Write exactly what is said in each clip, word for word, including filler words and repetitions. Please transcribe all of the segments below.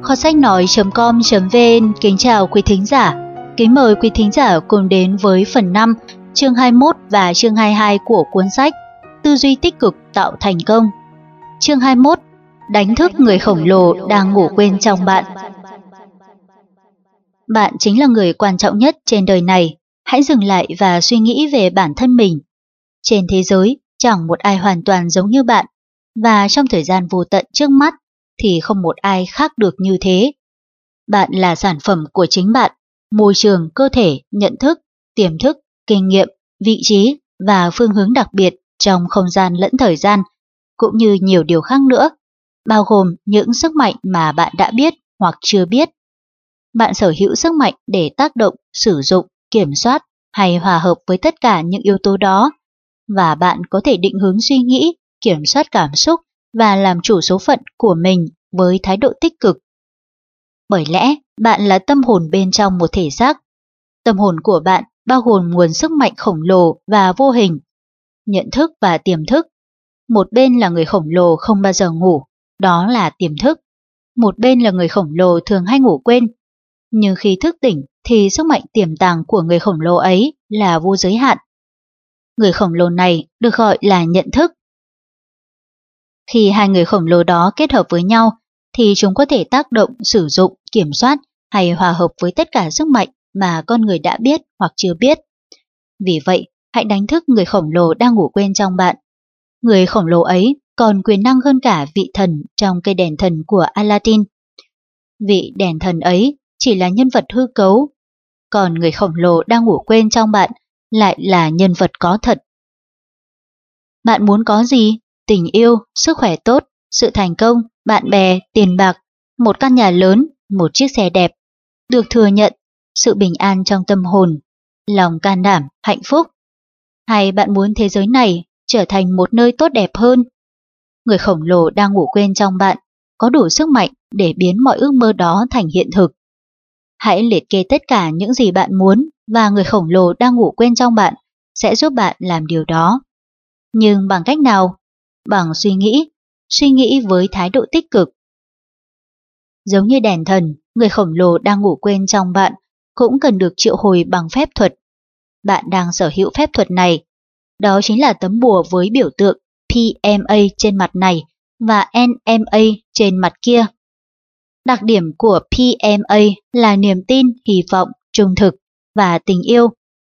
Kho sách nói chấm com chấm vn kính chào quý thính giả. Kính mời quý thính giả cùng đến với phần năm, chương hai mươi mốt và chương hai mươi hai của cuốn sách Tư duy tích cực tạo thành công. Chương hai mươi mốt, đánh thức người khổng lồ đang ngủ quên trong bạn. Bạn chính là người quan trọng nhất trên đời này. Hãy dừng lại và suy nghĩ về bản thân mình. Trên thế giới, chẳng một ai hoàn toàn giống như bạn, và trong thời gian vô tận trước mắt thì không một ai khác được như thế. Bạn là sản phẩm của chính bạn, môi trường, cơ thể, nhận thức, tiềm thức, kinh nghiệm, vị trí và phương hướng đặc biệt trong không gian lẫn thời gian, cũng như nhiều điều khác nữa, bao gồm những sức mạnh mà bạn đã biết hoặc chưa biết. Bạn sở hữu sức mạnh để tác động, sử dụng, kiểm soát hay hòa hợp với tất cả những yếu tố đó, và bạn có thể định hướng suy nghĩ, kiểm soát cảm xúc và làm chủ số phận của mình với thái độ tích cực. Bởi lẽ, bạn là tâm hồn bên trong một thể xác. Tâm hồn của bạn bao gồm nguồn sức mạnh khổng lồ và vô hình, nhận thức và tiềm thức. Một bên là người khổng lồ không bao giờ ngủ, đó là tiềm thức. Một bên là người khổng lồ thường hay ngủ quên. Nhưng khi thức tỉnh thì sức mạnh tiềm tàng của người khổng lồ ấy là vô giới hạn. Người khổng lồ này được gọi là nhận thức. Khi hai người khổng lồ đó kết hợp với nhau thì chúng có thể tác động, sử dụng, kiểm soát hay hòa hợp với tất cả sức mạnh mà con người đã biết hoặc chưa biết. Vì vậy, hãy đánh thức người khổng lồ đang ngủ quên trong bạn. Người khổng lồ ấy còn quyền năng hơn cả vị thần trong cây đèn thần của Aladdin. Vị đèn thần ấy chỉ là nhân vật hư cấu, còn người khổng lồ đang ngủ quên trong bạn lại là nhân vật có thật. Bạn muốn có gì? Tình yêu, sức khỏe tốt, sự thành công, bạn bè, tiền bạc, một căn nhà lớn, một chiếc xe đẹp, được thừa nhận, sự bình an trong tâm hồn, lòng can đảm, hạnh phúc. Hay bạn muốn thế giới này trở thành một nơi tốt đẹp hơn? Người khổng lồ đang ngủ quên trong bạn có đủ sức mạnh để biến mọi ước mơ đó thành hiện thực. Hãy liệt kê tất cả những gì bạn muốn và người khổng lồ đang ngủ quên trong bạn sẽ giúp bạn làm điều đó. Nhưng bằng cách nào? Bằng suy nghĩ, suy nghĩ với thái độ tích cực. Giống như đèn thần, người khổng lồ đang ngủ quên trong bạn cũng cần được triệu hồi bằng phép thuật. Bạn đang sở hữu phép thuật này. Đó chính là tấm bùa với biểu tượng pê em a trên mặt này và en em a trên mặt kia. Đặc điểm của pê em a là niềm tin, hy vọng, trung thực và tình yêu.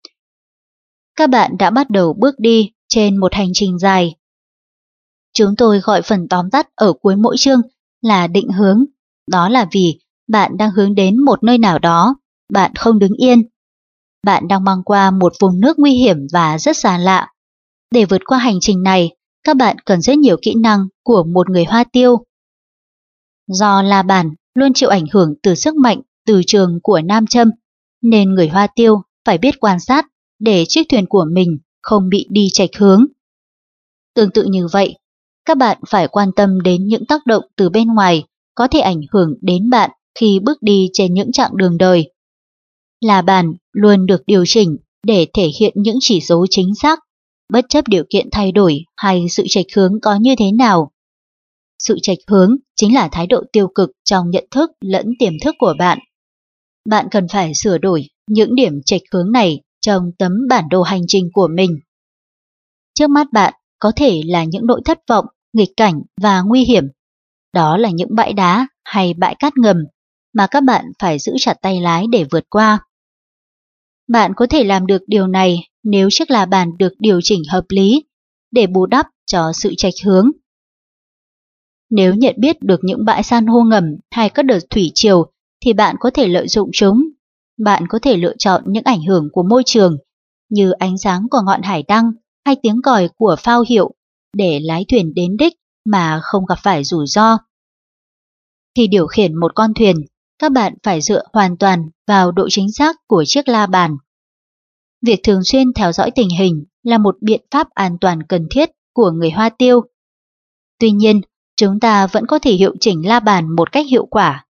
Các bạn đã bắt đầu bước đi trên một hành trình dài. Chúng tôi gọi phần tóm tắt ở cuối mỗi chương là định hướng. Đó là vì bạn đang hướng đến một nơi nào đó, bạn không đứng yên. Bạn đang băng qua một vùng nước nguy hiểm và rất xa lạ. Để vượt qua hành trình này, các bạn cần rất nhiều kỹ năng của một người hoa tiêu. Do La Bàn luôn chịu ảnh hưởng từ sức mạnh từ trường của nam châm, nên người hoa tiêu phải biết quan sát để chiếc thuyền của mình không bị đi chệch hướng. Tương tự như vậy, các bạn phải quan tâm đến những tác động từ bên ngoài có thể ảnh hưởng đến bạn khi bước đi trên những chặng đường đời. La bàn luôn được điều chỉnh để thể hiện những chỉ số chính xác, bất chấp điều kiện thay đổi hay sự chệch hướng có như thế nào. Sự chệch hướng chính là thái độ tiêu cực trong nhận thức lẫn tiềm thức của bạn. Bạn cần phải sửa đổi những điểm chệch hướng này trong tấm bản đồ hành trình của mình. Trước mắt bạn có thể là những nỗi thất vọng, nghịch cảnh và nguy hiểm. Đó là những bãi đá hay bãi cát ngầm mà các bạn phải giữ chặt tay lái để vượt qua. Bạn có thể làm được điều này nếu chiếc la bàn được điều chỉnh hợp lý để bù đắp cho sự chệch hướng. Nếu nhận biết được những bãi san hô ngầm hay các đợt thủy triều thì bạn có thể lợi dụng chúng. Bạn có thể lựa chọn những ảnh hưởng của môi trường như ánh sáng của ngọn hải đăng hay tiếng còi của phao hiệu để lái thuyền đến đích mà không gặp phải rủi ro. Khi điều khiển một con thuyền, các bạn phải dựa hoàn toàn vào độ chính xác của chiếc la bàn. Việc thường xuyên theo dõi tình hình là một biện pháp an toàn cần thiết của người hoa tiêu. Tuy nhiên, chúng ta vẫn có thể hiệu chỉnh la bàn một cách hiệu quả.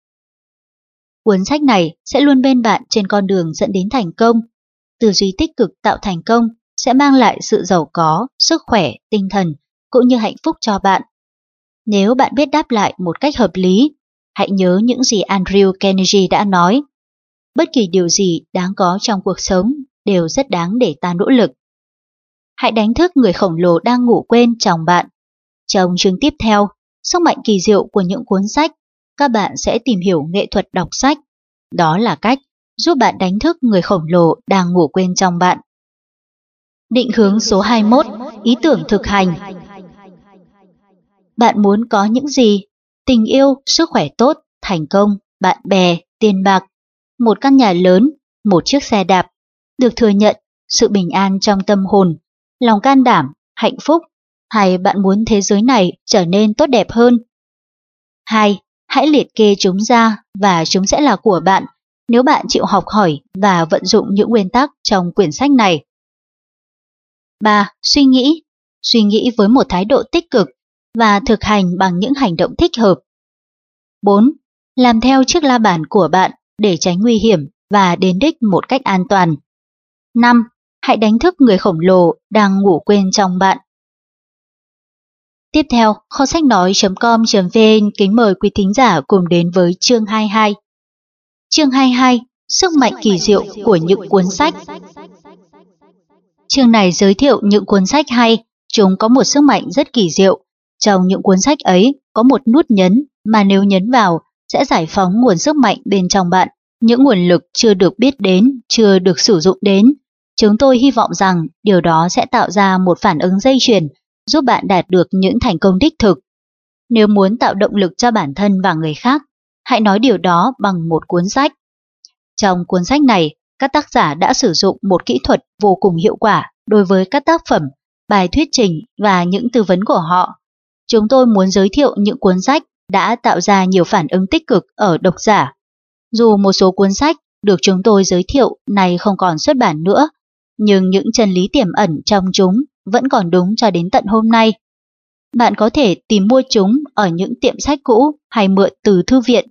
Cuốn sách này sẽ luôn bên bạn trên con đường dẫn đến thành công. Tư duy tích cực tạo thành công sẽ mang lại sự giàu có, sức khỏe, tinh thần cũng như hạnh phúc cho bạn. Nếu bạn biết đáp lại một cách hợp lý, hãy nhớ những gì Andrew Carnegie đã nói. Bất kỳ điều gì đáng có trong cuộc sống đều rất đáng để ta nỗ lực. Hãy đánh thức người khổng lồ đang ngủ quên trong bạn. Trong chương tiếp theo, sức mạnh kỳ diệu của những cuốn sách, các bạn sẽ tìm hiểu nghệ thuật đọc sách. Đó là cách giúp bạn đánh thức người khổng lồ đang ngủ quên trong bạn. Định hướng số hai mươi mốt, ý tưởng thực hành. Bạn muốn có những gì? Tình yêu, sức khỏe tốt, thành công, bạn bè, tiền bạc, một căn nhà lớn, một chiếc xe đạp, được thừa nhận, sự bình an trong tâm hồn, lòng can đảm, hạnh phúc, hay bạn muốn thế giới này trở nên tốt đẹp hơn? Hai, hãy liệt kê chúng ra và chúng sẽ là của bạn nếu bạn chịu học hỏi và vận dụng những nguyên tắc trong quyển sách này. Ba, suy nghĩ. Suy nghĩ với một thái độ tích cực và thực hành bằng những hành động thích hợp. Bốn, làm theo chiếc la bàn của bạn để tránh nguy hiểm và đến đích một cách an toàn. Năm, hãy đánh thức người khổng lồ đang ngủ quên trong bạn. Tiếp theo, kho sách nói chấm com chấm vn kính mời quý thính giả cùng đến với chương hai mươi hai. Chương hai mươi hai, sức mạnh kỳ diệu của những cuốn sách. Chương này giới thiệu những cuốn sách hay, chúng có một sức mạnh rất kỳ diệu. Trong những cuốn sách ấy có một nút nhấn mà nếu nhấn vào sẽ giải phóng nguồn sức mạnh bên trong bạn, những nguồn lực chưa được biết đến, chưa được sử dụng đến. Chúng tôi hy vọng rằng điều đó sẽ tạo ra một phản ứng dây chuyền giúp bạn đạt được những thành công đích thực. Nếu muốn tạo động lực cho bản thân và người khác, hãy nói điều đó bằng một cuốn sách. Trong cuốn sách này, các tác giả đã sử dụng một kỹ thuật vô cùng hiệu quả đối với các tác phẩm, bài thuyết trình và những tư vấn của họ. Chúng tôi muốn giới thiệu những cuốn sách đã tạo ra nhiều phản ứng tích cực ở độc giả. Dù một số cuốn sách được chúng tôi giới thiệu này không còn xuất bản nữa, nhưng những chân lý tiềm ẩn trong chúng vẫn còn đúng cho đến tận hôm nay. Bạn có thể tìm mua chúng ở những tiệm sách cũ hay mượn từ thư viện.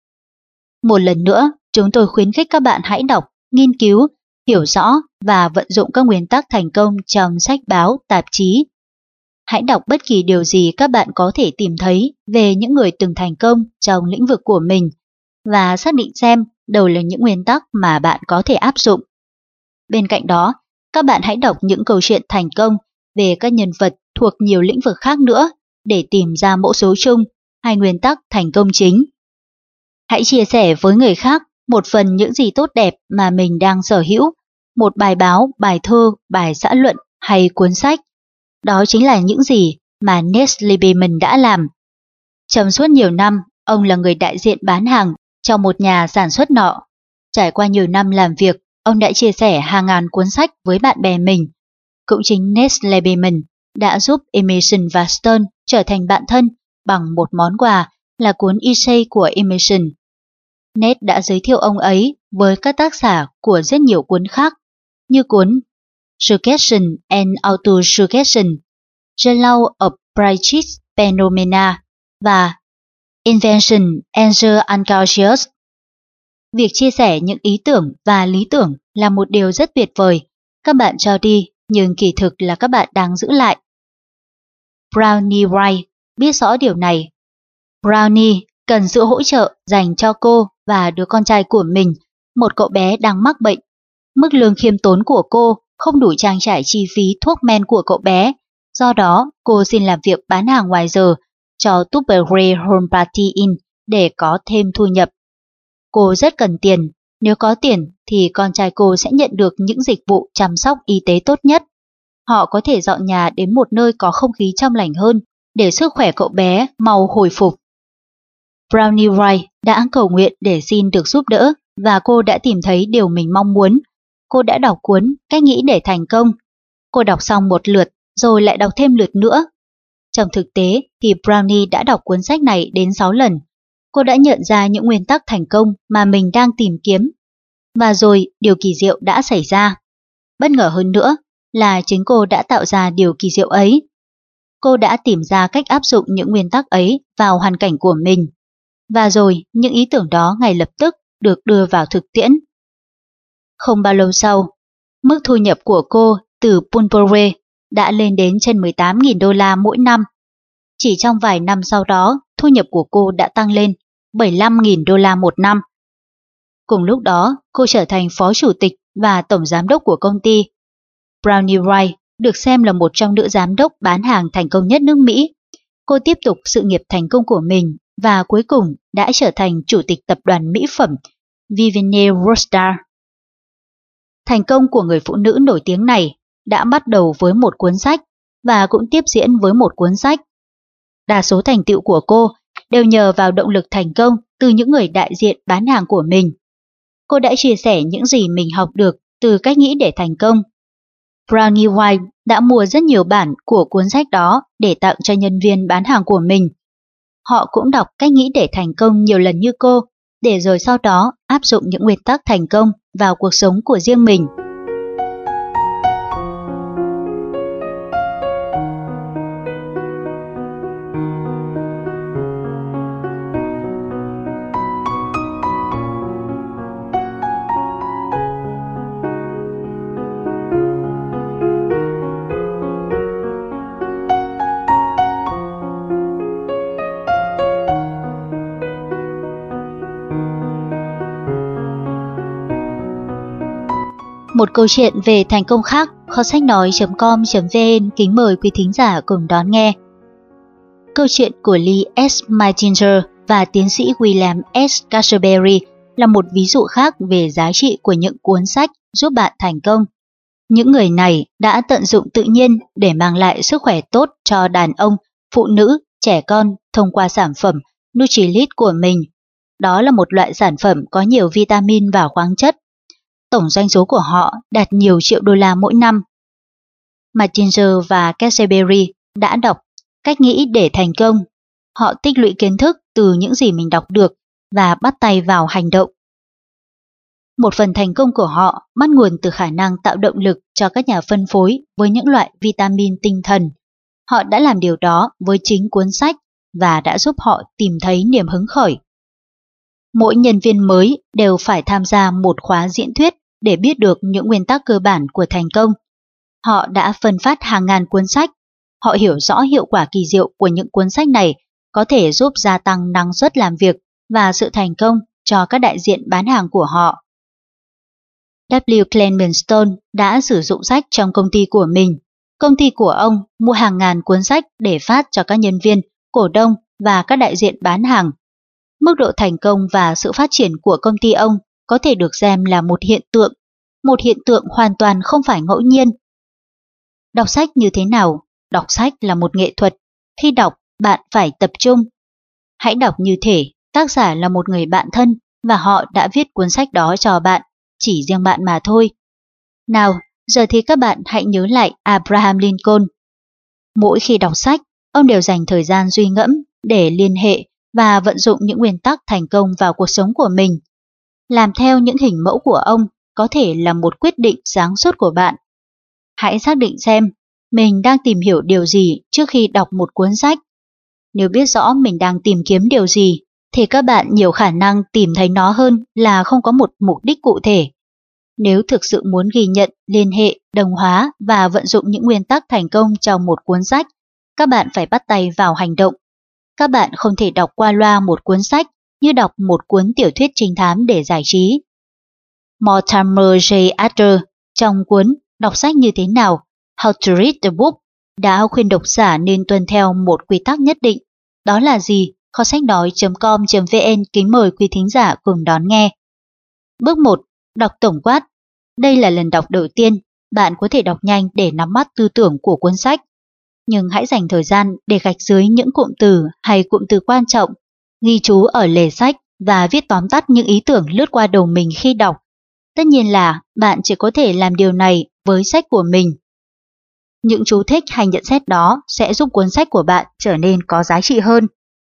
Một lần nữa, chúng tôi khuyến khích các bạn hãy đọc, nghiên cứu, hiểu rõ và vận dụng các nguyên tắc thành công trong sách báo, tạp chí. Hãy đọc bất kỳ điều gì các bạn có thể tìm thấy về những người từng thành công trong lĩnh vực của mình và xác định xem đâu là những nguyên tắc mà bạn có thể áp dụng. Bên cạnh đó, các bạn hãy đọc những câu chuyện thành công về các nhân vật thuộc nhiều lĩnh vực khác nữa để tìm ra mẫu số chung hay nguyên tắc thành công chính. Hãy chia sẻ với người khác một phần những gì tốt đẹp mà mình đang sở hữu, một bài báo, bài thơ, bài xã luận hay cuốn sách. Đó chính là những gì mà Nate Lieberman đã làm. Trong suốt nhiều năm, ông là người đại diện bán hàng trong một nhà sản xuất nọ. Trải qua nhiều năm làm việc, ông đã chia sẻ hàng ngàn cuốn sách với bạn bè mình. Cũng chính Nate Lieberman đã giúp Emerson và Stern trở thành bạn thân bằng một món quà là cuốn Essay của Emerson. Nate đã giới thiệu ông ấy với các tác giả của rất nhiều cuốn khác, như cuốn Suggestion and Auto-Suggestion, The Law of Psychic Phenomena và Invention and the Unconscious. Việc chia sẻ những ý tưởng và lý tưởng là một điều rất tuyệt vời. Các bạn cho đi, nhưng kỳ thực là các bạn đang giữ lại. Brownie Wright biết rõ điều này. Brownie cần sự hỗ trợ dành cho cô và đứa con trai của mình, một cậu bé đang mắc bệnh. Mức lương khiêm tốn của cô không đủ trang trải chi phí thuốc men của cậu bé, do đó cô xin làm việc bán hàng ngoài giờ cho Tupperware Home Party Inn để có thêm thu nhập. Cô rất cần tiền, nếu có tiền thì con trai cô sẽ nhận được những dịch vụ chăm sóc y tế tốt nhất. Họ có thể dọn nhà đến một nơi có không khí trong lành hơn để sức khỏe cậu bé mau hồi phục. Brownie Wright đã cầu nguyện để xin được giúp đỡ và cô đã tìm thấy điều mình mong muốn. Cô đã đọc cuốn Cách nghĩ để thành công. Cô đọc xong một lượt rồi lại đọc thêm lượt nữa. Trong thực tế thì Brownie đã đọc cuốn sách này đến sáu lần. Cô đã nhận ra những nguyên tắc thành công mà mình đang tìm kiếm. Và rồi điều kỳ diệu đã xảy ra. Bất ngờ hơn nữa là chính cô đã tạo ra điều kỳ diệu ấy. Cô đã tìm ra cách áp dụng những nguyên tắc ấy vào hoàn cảnh của mình. Và rồi những ý tưởng đó ngay lập tức được đưa vào thực tiễn. Không bao lâu sau, mức thu nhập của cô từ Pulverware đã lên đến trên mười tám nghìn đô la mỗi năm. Chỉ trong vài năm sau đó, thu nhập của cô đã tăng lên bảy mươi lăm nghìn đô la một năm. Cùng lúc đó, cô trở thành phó chủ tịch và tổng giám đốc của công ty. Brownie Wright được xem là một trong nữ giám đốc bán hàng thành công nhất nước Mỹ. Cô tiếp tục sự nghiệp thành công của mình và cuối cùng đã trở thành chủ tịch tập đoàn mỹ phẩm Vivienne Rothschild. Thành công của người phụ nữ nổi tiếng này đã bắt đầu với một cuốn sách và cũng tiếp diễn với một cuốn sách. Đa số thành tựu của cô đều nhờ vào động lực thành công từ những người đại diện bán hàng của mình. Cô đã chia sẻ những gì mình học được từ cách nghĩ để thành công. Brownie Wright đã mua rất nhiều bản của cuốn sách đó để tặng cho nhân viên bán hàng của mình. Họ cũng đọc cách nghĩ để thành công nhiều lần như cô, để rồi sau đó áp dụng những nguyên tắc thành công vào cuộc sống của riêng mình. Một câu chuyện về thành công khác, kho sách nói chấm com chấm vn kính mời quý thính giả cùng đón nghe. Câu chuyện của Lee S. Meitinger và tiến sĩ William S. Castleberry là một ví dụ khác về giá trị của những cuốn sách giúp bạn thành công. Những người này đã tận dụng tự nhiên để mang lại sức khỏe tốt cho đàn ông, phụ nữ, trẻ con thông qua sản phẩm Nutrilite của mình. Đó là một loại sản phẩm có nhiều vitamin và khoáng chất. Tổng doanh số của họ đạt nhiều triệu đô la mỗi năm. Meitinger và Castleberry đã đọc Cách nghĩ để thành công. Họ tích lũy kiến thức từ những gì mình đọc được và bắt tay vào hành động. Một phần thành công của họ bắt nguồn từ khả năng tạo động lực cho các nhà phân phối với những loại vitamin tinh thần. Họ đã làm điều đó với chính cuốn sách và đã giúp họ tìm thấy niềm hứng khởi. Mỗi nhân viên mới đều phải tham gia một khóa diễn thuyết để biết được những nguyên tắc cơ bản của thành công. Họ đã phân phát hàng ngàn cuốn sách. Họ hiểu rõ hiệu quả kỳ diệu của những cuốn sách này có thể giúp gia tăng năng suất làm việc và sự thành công cho các đại diện bán hàng của họ. W. Clement Stone đã sử dụng sách trong công ty của mình. Công ty của ông mua hàng ngàn cuốn sách để phát cho các nhân viên, cổ đông và các đại diện bán hàng. Mức độ thành công và sự phát triển của công ty ông có thể được xem là một hiện tượng, một hiện tượng hoàn toàn không phải ngẫu nhiên. Đọc sách như thế nào? Đọc sách là một nghệ thuật. Khi đọc, bạn phải tập trung. Hãy đọc như thể tác giả là một người bạn thân và họ đã viết cuốn sách đó cho bạn, chỉ riêng bạn mà thôi. Nào, giờ thì các bạn hãy nhớ lại Abraham Lincoln. Mỗi khi đọc sách, ông đều dành thời gian suy ngẫm để liên hệ và vận dụng những nguyên tắc thành công vào cuộc sống của mình. Làm theo những hình mẫu của ông có thể là một quyết định sáng suốt của bạn. Hãy xác định xem mình đang tìm hiểu điều gì trước khi đọc một cuốn sách. Nếu biết rõ mình đang tìm kiếm điều gì, thì các bạn nhiều khả năng tìm thấy nó hơn là không có một mục đích cụ thể. Nếu thực sự muốn ghi nhận, liên hệ, đồng hóa và vận dụng những nguyên tắc thành công trong một cuốn sách, các bạn phải bắt tay vào hành động. Các bạn không thể đọc qua loa một cuốn sách như đọc một cuốn tiểu thuyết trinh thám để giải trí. Mortimer J. Adler trong cuốn Đọc sách như thế nào? How to read the book đã khuyên độc giả nên tuân theo một quy tắc nhất định. Đó là gì? Kho sách nói chấm com chấm vn kính mời quý thính giả cùng đón nghe. Bước một. Đọc tổng quát. Đây là lần đọc đầu tiên, bạn có thể đọc nhanh để nắm bắt tư tưởng của cuốn sách. Nhưng hãy dành thời gian để gạch dưới những cụm từ hay cụm từ quan trọng, ghi chú ở lề sách và viết tóm tắt những ý tưởng lướt qua đầu mình khi đọc. Tất nhiên là bạn chỉ có thể làm điều này với sách của mình. Những chú thích hay nhận xét đó sẽ giúp cuốn sách của bạn trở nên có giá trị hơn.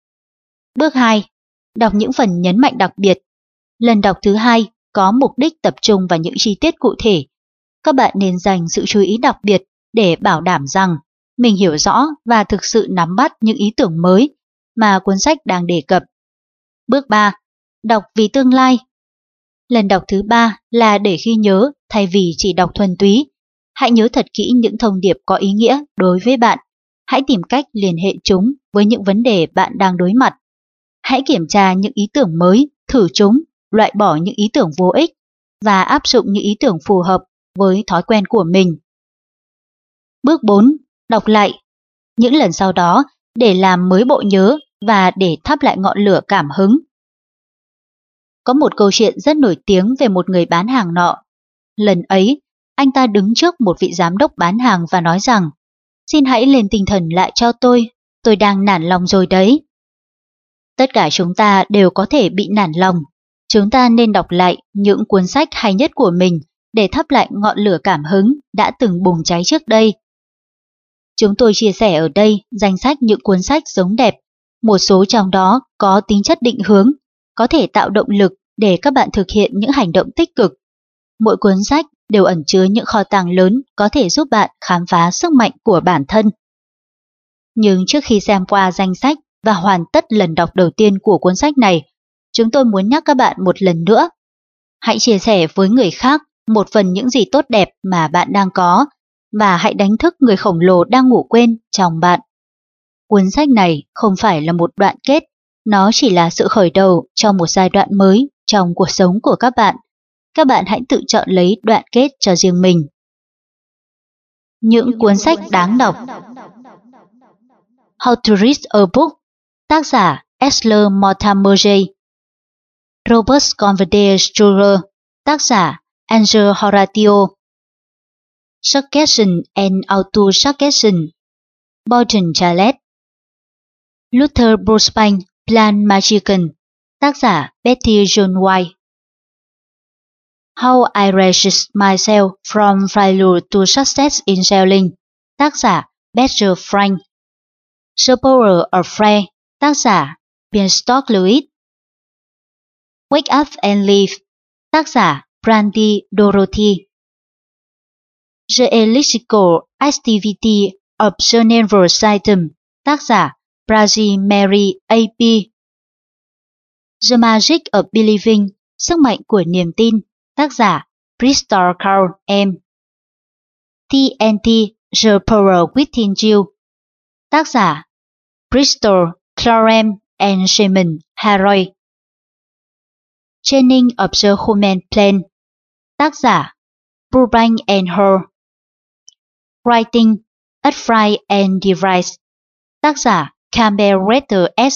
Bước hai. Đọc những phần nhấn mạnh đặc biệt. Lần đọc thứ hai có mục đích tập trung vào những chi tiết cụ thể. Các bạn nên dành sự chú ý đặc biệt để bảo đảm rằng mình hiểu rõ và thực sự nắm bắt những ý tưởng mới mà cuốn sách đang đề cập. Bước ba. Đọc vì tương lai. Lần đọc thứ ba là để ghi nhớ thay vì chỉ đọc thuần túy. Hãy nhớ thật kỹ những thông điệp có ý nghĩa đối với bạn. Hãy tìm cách liên hệ chúng với những vấn đề bạn đang đối mặt. hãy kiểm tra những ý tưởng mới, thử chúng, loại bỏ những ý tưởng vô ích và áp dụng những ý tưởng phù hợp với thói quen của mình. Bước bốn. Đọc lại. Những lần sau đó, để làm mới bộ nhớ và để thắp lại ngọn lửa cảm hứng. Có một câu chuyện rất nổi tiếng về một người bán hàng nọ. Lần ấy, anh ta đứng trước một vị giám đốc bán hàng và nói rằng: "Xin hãy lên tinh thần lại cho tôi, tôi đang nản lòng rồi đấy." Tất cả chúng ta đều có thể bị nản lòng. Chúng ta nên đọc lại những cuốn sách hay nhất của mình để thắp lại ngọn lửa cảm hứng đã từng bùng cháy trước đây. Chúng tôi chia sẻ ở đây danh sách những cuốn sách sống đẹp, một số trong đó có tính chất định hướng, có thể tạo động lực để các bạn thực hiện những hành động tích cực. Mỗi cuốn sách đều ẩn chứa những kho tàng lớn có thể giúp bạn khám phá sức mạnh của bản thân. Nhưng trước khi xem qua danh sách và hoàn tất lần đọc đầu tiên của cuốn sách này, chúng tôi muốn nhắc các bạn một lần nữa. Hãy chia sẻ với người khác một phần những gì tốt đẹp mà bạn đang có và hãy đánh thức người khổng lồ đang ngủ quên trong bạn. Cuốn sách này không phải là một đoạn kết, nó chỉ là sự khởi đầu cho một giai đoạn mới trong cuộc sống của các bạn. Các bạn hãy tự chọn lấy đoạn kết cho riêng mình. Những cuốn sách đáng đọc. How to Read a Book, tác giả Esler Mortimer, Robert Converdale Struger, tác giả Angel Horatio, Suggestion and Auto-Suggestion, Bolton Charles, Luther Burbank, Plan Magican, tác giả Betty John White. How I Raised Myself from Failure to Success in Selling, tác giả Better Frank. The Power of Prayer, tác giả Bienstock Lewis. Wake Up and Live, tác giả Brandy Dorothy. The Electrical Activity of the Nervous System, tác giả Brazil Mary A P. The Magic of Believing, sức mạnh của niềm tin, tác giả Bristol Carl M. T N T, The Power Within You, tác giả Bristol, Clarem and Simon Harold. Training of the Human Plan, tác giả Burbank and Hall. Writing, Apply and Device, tác giả Campbell Retter S.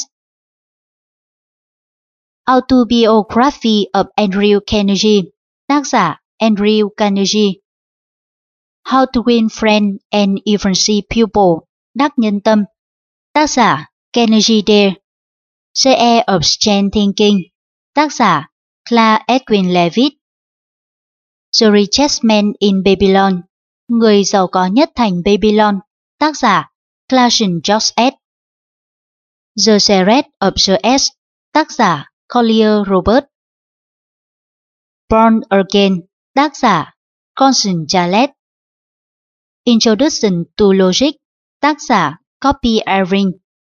Autobiography of Andrew Carnegie, tác giả Andrew Carnegie. How to Win Friends and Influence People, đắc nhân tâm, tác giả Carnegie Dale. The Air of Strength Thinking, tác giả Clark Edwin Levitt. The Richest Man in Babylon, người giàu có nhất thành Babylon, tác giả Clarkson George S. The Secret of the S, tác giả Collier Robert. Born Again, tác giả Constance Charles. Introduction to Logic, tác giả Copy Irving.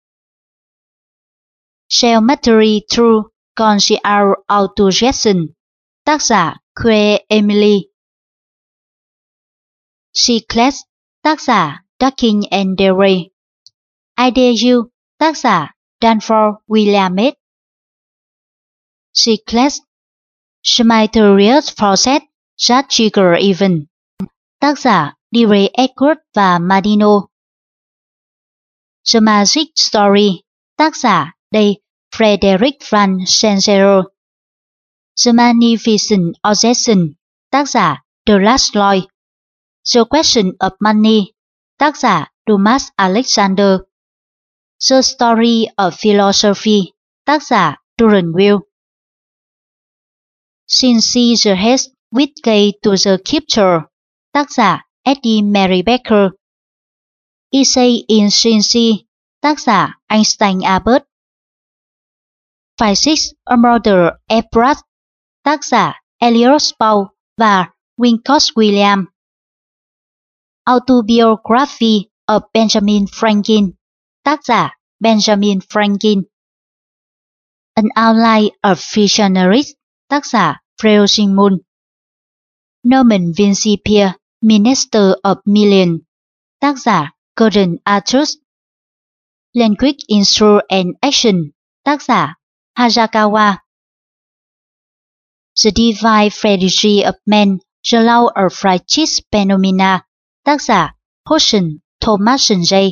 Shell Material Through Conscious Autosuggestion, tác giả Claire Emily. Secrets, tác giả Ducking and Dewey. Idea You, tác giả Danforth Williams. Secrets, Mysterious Forces That Trigger Events, tác giả Dre Edwards và Madino. The Magic Story, tác giả Dave Frederick Van Sensero. The Magnificent Obsession, tác giả Douglas Lloyd. The Question of Money, tác giả Thomas Alexander. The Story of Philosophy, tác giả Durant Will. Since the Head with Key to the Scripture, tác giả Eddie Mary Becker. Essay in Science, tác giả Einstein Albert. Physics a Murder Edward, tác giả Elliot Paul và Wincott Williams. Autobiography of Benjamin Franklin, tác giả Benjamin Franklin. An Outline of Visionaries, tác giả Freud Moon. Norman Vincent Peale, Minister of Millions, tác giả Gordon Arthur. Language in Thought and Action, tác giả Hayakawa. The Divine Strategy of Man, The Law of Physics Phenomena, tác giả Hodgson Thomas J.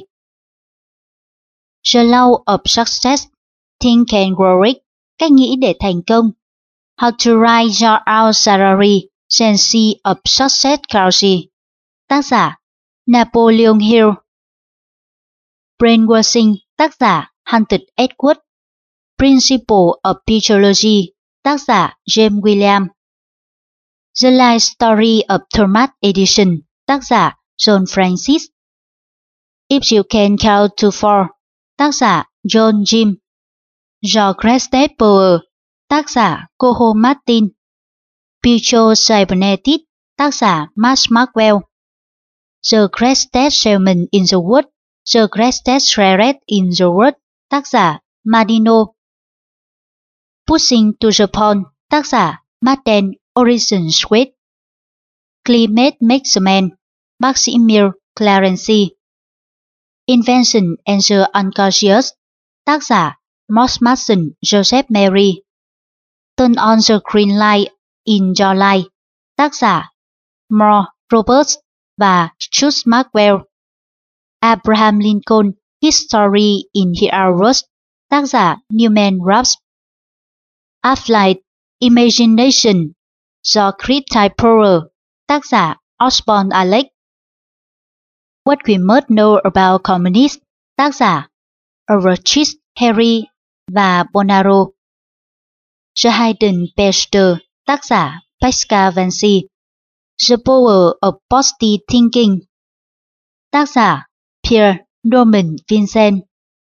The Law of Success, Think and Grow Rich, cách nghĩ để thành công. How to Write Your Own Salary, Sense of Success Culture, tác giả Napoleon Hill. Brainwashing, tác giả Hunter Edward. Principle of Psychology, tác giả James William. The Life Story of Thomas Edison, tác giả John Francis. If You Can Count to Four, tác giả John Jim. The Greatest Power, tác giả Coho Martin. Pure Cybernetics, tác giả Max Maxwell. The Greatest Salesman in the World, The Greatest Sheriff in the World, tác giả Martino. Pushing to the Point, tác giả Martin Orison Swift. Climate Makes Man, Maximil Clarence. Invention and the Unconscious, tác giả Moss Mason Joseph Mary. Turn on the Green Light in Your Life, tác giả Moore Roberts và Chuck Maxwell. Abraham Lincoln, History in Our Words, tác giả Newman Raps. Aflight Imagination, The Creative Power, tác giả Osborne Alex. What We Must Know About Communists, tác giả Ulrich Harry và Bonaro. The Hidden Picture, tác giả Pascal Vancy. The Power of Positive Thinking, tác giả Pierre Norman Vincent.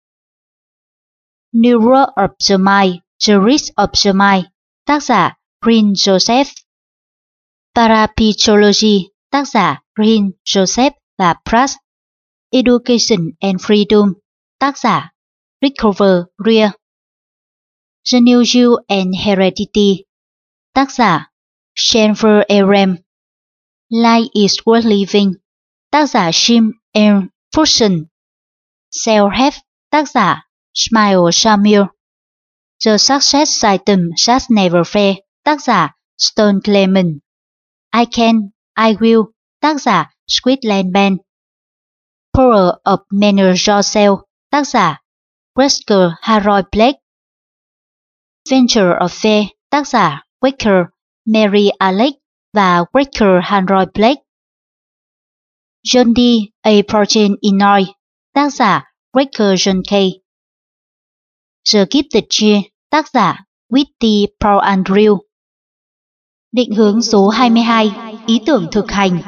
Neuro of the Mind, The Risk of the Mind, tác giả Green Joseph. Parapsychology, tác giả Green Joseph và Pratt. Education and Freedom, tác giả Recover Rear. The New You and Heredity, tác giả Shanfer Aram. Life is Worth Living, tác giả Jim M. Fuson. Self-Help, tác giả Smile Samuel. The Success System That Never Fails, tác giả Stone Clement. I Can, I Will, tác giả Squidland Band. Power of Manage Yourself, tác giả Wesker Harold Blake. Venture of Fear, tác giả Waker Mary Alex và Waker Harold Blake. John D. A Portion Illinois, tác giả Waker John K. The Gifted Year, tác giả Whitty Paul Andrew. Định hướng số hai mươi hai, ý tưởng thực hành.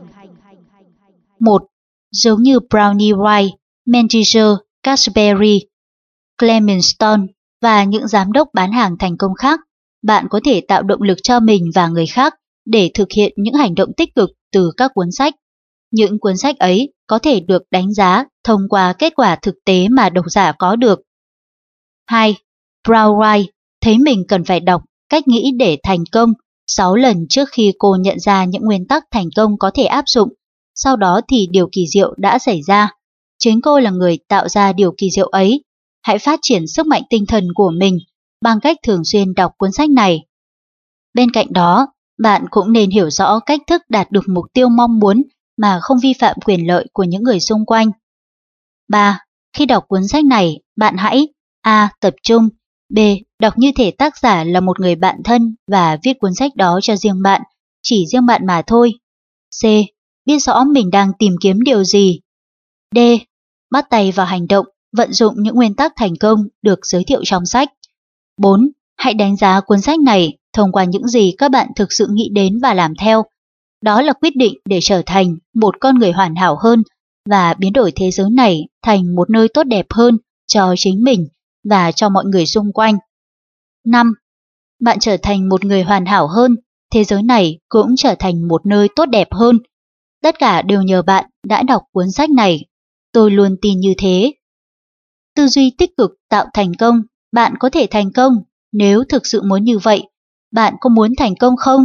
một. Giống như Brownie White, Mendinger, Casperry, Clement Stone và những giám đốc bán hàng thành công khác, bạn có thể tạo động lực cho mình và người khác để thực hiện những hành động tích cực từ các cuốn sách. Những cuốn sách ấy có thể được đánh giá thông qua kết quả thực tế mà độc giả có được. hai. Brown White thấy mình cần phải đọc Cách nghĩ để thành công sáu lần trước khi cô nhận ra những nguyên tắc thành công có thể áp dụng. Sau đó thì điều kỳ diệu đã xảy ra. Chính cô là người tạo ra điều kỳ diệu ấy. Hãy phát triển sức mạnh tinh thần của mình bằng cách thường xuyên đọc cuốn sách này. Bên cạnh đó, bạn cũng nên hiểu rõ cách thức đạt được mục tiêu mong muốn mà không vi phạm quyền lợi của những người xung quanh. ba. Khi đọc cuốn sách này, bạn hãy A. Tập trung, B. Đọc như thể tác giả là một người bạn thân và viết cuốn sách đó cho riêng bạn, chỉ riêng bạn mà thôi. C. Biết rõ mình đang tìm kiếm điều gì. D. Bắt tay vào hành động, vận dụng những nguyên tắc thành công được giới thiệu trong sách. bốn. Hãy đánh giá cuốn sách này thông qua những gì các bạn thực sự nghĩ đến và làm theo. Đó là quyết định để trở thành một con người hoàn hảo hơn và biến đổi thế giới này thành một nơi tốt đẹp hơn cho chính mình và cho mọi người xung quanh. năm. Bạn trở thành một người hoàn hảo hơn, thế giới này cũng trở thành một nơi tốt đẹp hơn. Tất cả đều nhờ bạn đã đọc cuốn sách này. Tôi luôn tin như thế. Tư duy tích cực tạo thành công. Bạn có thể thành công nếu thực sự muốn như vậy. Bạn có muốn thành công không?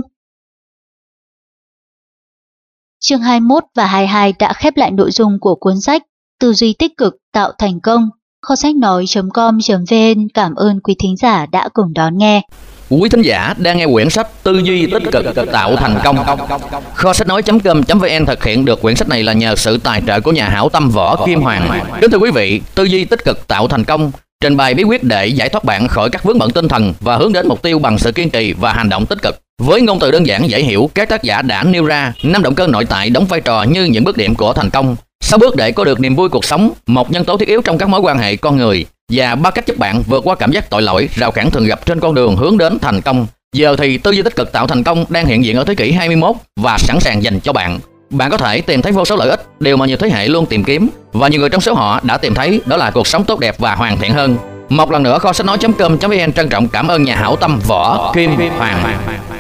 Chương hai mươi mốt và hai mươi hai đã khép lại nội dung của cuốn sách Tư duy tích cực tạo thành công, Kho sách nói.com.vn cảm ơn quý thính giả đã cùng đón nghe. Quý thính giả đang nghe quyển sách Tư duy tích cực tạo thành công. Kho sách nói.com.vn thực hiện được quyển sách này là nhờ sự tài trợ của nhà hảo tâm Võ Kim Hoàng. Kính thưa quý vị, Tư duy tích cực tạo thành công trình bày bí quyết để giải thoát bạn khỏi các vướng bận tinh thần và hướng đến mục tiêu bằng sự kiên trì và hành động tích cực. Với ngôn từ đơn giản dễ hiểu, các tác giả đã nêu ra năm động cơ nội tại đóng vai trò như những bước điểm của thành công, sáu bước để có được niềm vui cuộc sống, một nhân tố thiết yếu trong các mối quan hệ con người, và ba cách giúp bạn vượt qua cảm giác tội lỗi, rào cản thường gặp trên con đường hướng đến thành công. Giờ thì tư duy tích cực tạo thành công đang hiện diện ở thế kỷ hai mươi mốt và sẵn sàng dành cho bạn. Bạn có thể tìm thấy vô số lợi ích, điều mà nhiều thế hệ luôn tìm kiếm, và nhiều người trong số họ đã tìm thấy, đó là cuộc sống tốt đẹp và hoàn thiện hơn. Một lần nữa, kho sách nói.com.vn trân trọng cảm ơn nhà hảo tâm Võ Kim Hoàng.